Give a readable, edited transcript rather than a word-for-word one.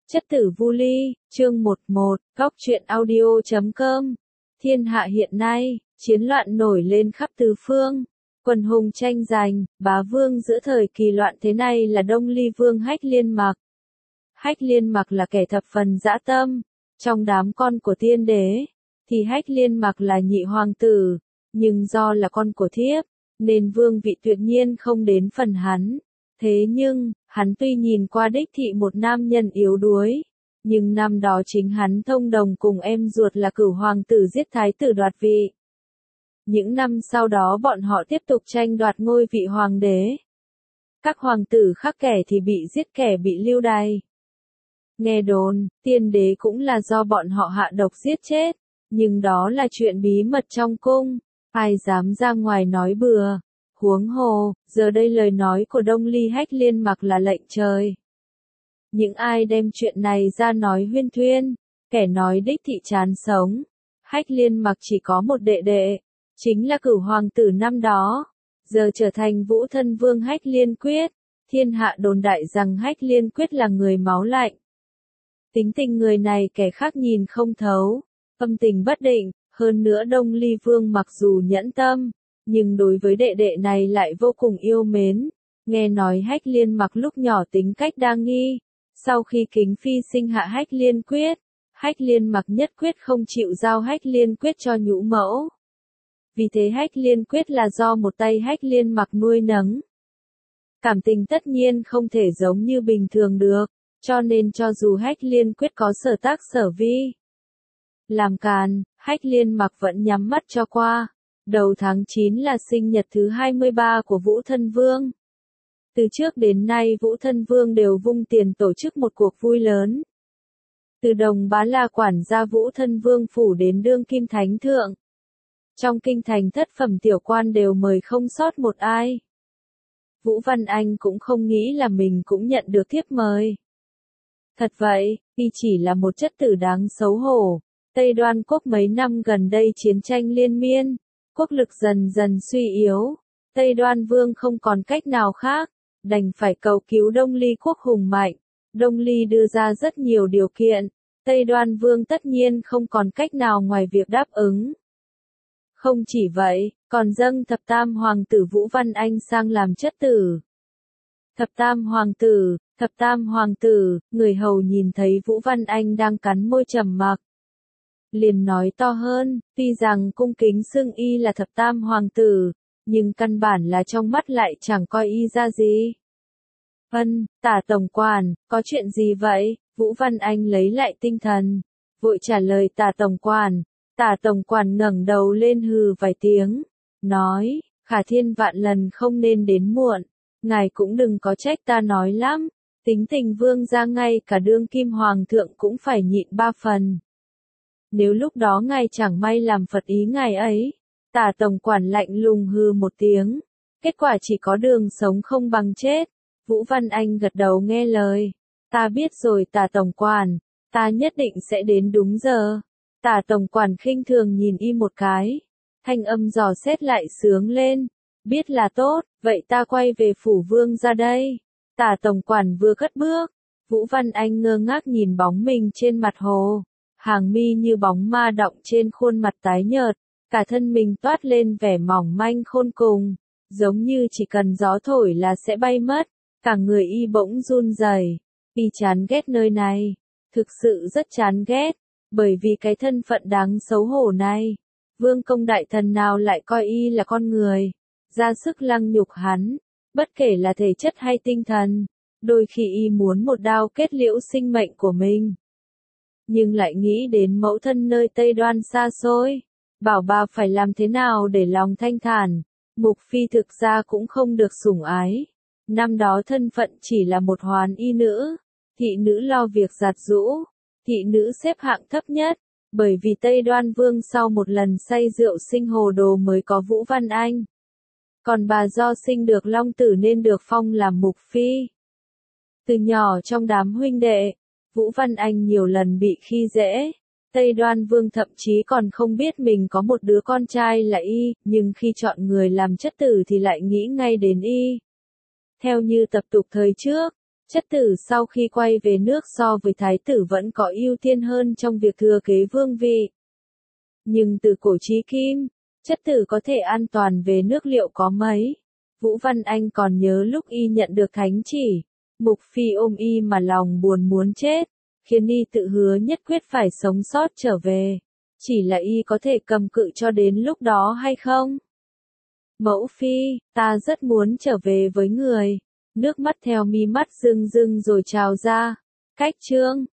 Chất tử Vu Ly, chương 11, góc truyện audio.com. Thiên hạ hiện nay, chiến loạn nổi lên khắp tứ phương, quần hùng tranh giành, bá vương giữa thời kỳ loạn thế này là Đông Ly Vương Hách Liên Mặc. Hách Liên Mặc là kẻ thập phần dã tâm, trong đám con của tiên đế, thì Hách Liên Mặc là nhị hoàng tử, nhưng do là con của thiếp, nên vương vị tuyệt nhiên không đến phần hắn. Thế nhưng, hắn tuy nhìn qua đích thị một nam nhân yếu đuối, nhưng năm đó chính hắn thông đồng cùng em ruột là Cửu hoàng tử giết thái tử đoạt vị. Những năm sau đó bọn họ tiếp tục tranh đoạt ngôi vị hoàng đế. Các hoàng tử khác kẻ thì bị giết kẻ bị lưu đày. Nghe đồn, tiên đế cũng là do bọn họ hạ độc giết chết, nhưng đó là chuyện bí mật trong cung, ai dám ra ngoài nói bừa. Huống hồ, giờ đây lời nói của Đông Ly Hách Liên Mặc là lệnh trời. Những ai đem chuyện này ra nói huyên thuyên, kẻ nói đích thị chán sống. Hách Liên Mặc chỉ có một đệ đệ, chính là Cửu hoàng tử năm đó, giờ trở thành Vũ Thân Vương Hách Liên Quyết. Thiên hạ đồn đại rằng Hách Liên Quyết là người máu lạnh. Tính tình người này kẻ khác nhìn không thấu, âm tình bất định, hơn nữa Đông Ly Vương mặc dù nhẫn tâm, nhưng đối với đệ đệ này lại vô cùng yêu mến. Nghe nói Hách Liên Mặc lúc nhỏ tính cách đa nghi, sau khi Kính Phi sinh hạ Hách Liên Quyết, Hách Liên Mặc nhất quyết không chịu giao Hách Liên Quyết cho nhũ mẫu. Vì thế Hách Liên Quyết là do một tay Hách Liên Mặc nuôi nấng. Cảm tình tất nhiên không thể giống như bình thường được, cho nên cho dù Hách Liên Quyết có sở tác sở vi, làm càn, Hách Liên Mặc vẫn nhắm mắt cho qua. Đầu tháng 9 là sinh nhật thứ 23 của Vũ Thân Vương. Từ trước đến nay Vũ Thân Vương đều vung tiền tổ chức một cuộc vui lớn. Từ Đồng Bá La quản gia Vũ Thân Vương phủ đến đương kim thánh thượng. Trong kinh thành thất phẩm tiểu quan đều mời không sót một ai. Vũ Văn Anh cũng không nghĩ là mình cũng nhận được thiếp mời. Thật vậy, y chỉ là một chất tử đáng xấu hổ. Tây Đoan quốc mấy năm gần đây chiến tranh liên miên. Quốc lực dần dần suy yếu, Tây Đoan Vương không còn cách nào khác, đành phải cầu cứu Đông Ly quốc hùng mạnh. Đông Ly đưa ra rất nhiều điều kiện, Tây Đoan Vương tất nhiên không còn cách nào ngoài việc đáp ứng. Không chỉ vậy, còn dâng thập tam hoàng tử Vũ Văn Anh sang làm chất tử. Thập tam hoàng tử, người hầu nhìn thấy Vũ Văn Anh đang cắn môi trầm mặc, liền nói to hơn, tuy rằng cung kính xưng y là thập tam hoàng tử, nhưng căn bản là trong mắt lại chẳng coi y ra gì. Tả tổng quản, có chuyện gì vậy? Vũ Văn Anh lấy lại tinh thần, vội trả lời Tả tổng quản. Tả tổng quản ngẩng đầu lên hừ vài tiếng, nói, Khả Thiên vạn lần không nên đến muộn, ngài cũng đừng có trách ta nói lắm, tính tình vương gia ngay cả đương kim hoàng thượng cũng phải nhịn 3 phần. Nếu lúc đó ngài chẳng may làm phật ý ngài ấy, Tả tổng quản lạnh lùng hừ một tiếng, kết quả chỉ có đường sống không bằng chết. Vũ Văn Anh gật đầu nghe lời, ta biết rồi Tả tổng quản, ta nhất định sẽ đến đúng giờ. Tả tổng quản khinh thường nhìn y một cái, thanh âm dò xét lại sướng lên, biết là tốt, vậy ta quay về phủ vương ra đây. Tả tổng quản vừa cất bước, Vũ Văn Anh ngơ ngác nhìn bóng mình trên mặt hồ. Hàng mi như bóng ma đọng trên khuôn mặt tái nhợt, cả thân mình toát lên vẻ mỏng manh khôn cùng, giống như chỉ cần gió thổi là sẽ bay mất, cả người y bỗng run rẩy. Y chán ghét nơi này, thực sự rất chán ghét, bởi vì cái thân phận đáng xấu hổ này, vương công đại thần nào lại coi y là con người, ra sức lăng nhục hắn, bất kể là thể chất hay tinh thần, đôi khi y muốn một đao kết liễu sinh mệnh của mình. Nhưng lại nghĩ đến mẫu thân nơi Tây Đoan xa xôi, bảo bà phải làm thế nào để lòng thanh thản. Mục Phi thực ra cũng không được sủng ái. Năm đó thân phận chỉ là một hoán y nữ, thị nữ lo việc giặt giũ, thị nữ xếp hạng thấp nhất, bởi vì Tây Đoan Vương sau một lần say rượu sinh hồ đồ mới có Vũ Văn Anh. Còn bà do sinh được long tử nên được phong làm Mục Phi. Từ nhỏ trong đám huynh đệ, Vũ Văn Anh nhiều lần bị khi dễ, Tây Đoan Vương thậm chí còn không biết mình có một đứa con trai là y, nhưng khi chọn người làm chất tử thì lại nghĩ ngay đến y. Theo như tập tục thời trước, Chất tử sau khi quay về nước so với thái tử vẫn có ưu tiên hơn trong việc thừa kế vương vị. Nhưng từ cổ chí kim, chất tử có thể an toàn về nước liệu có mấy. Vũ Văn Anh còn nhớ lúc y nhận được thánh chỉ, Mục Phi ôm y mà lòng buồn muốn chết, khiến y tự hứa nhất quyết phải sống sót trở về. Chỉ là y có thể cầm cự cho đến lúc đó hay không? Mẫu phi, ta rất muốn trở về với người. Nước mắt theo mi mắt rưng rưng rồi trào ra. Cách chương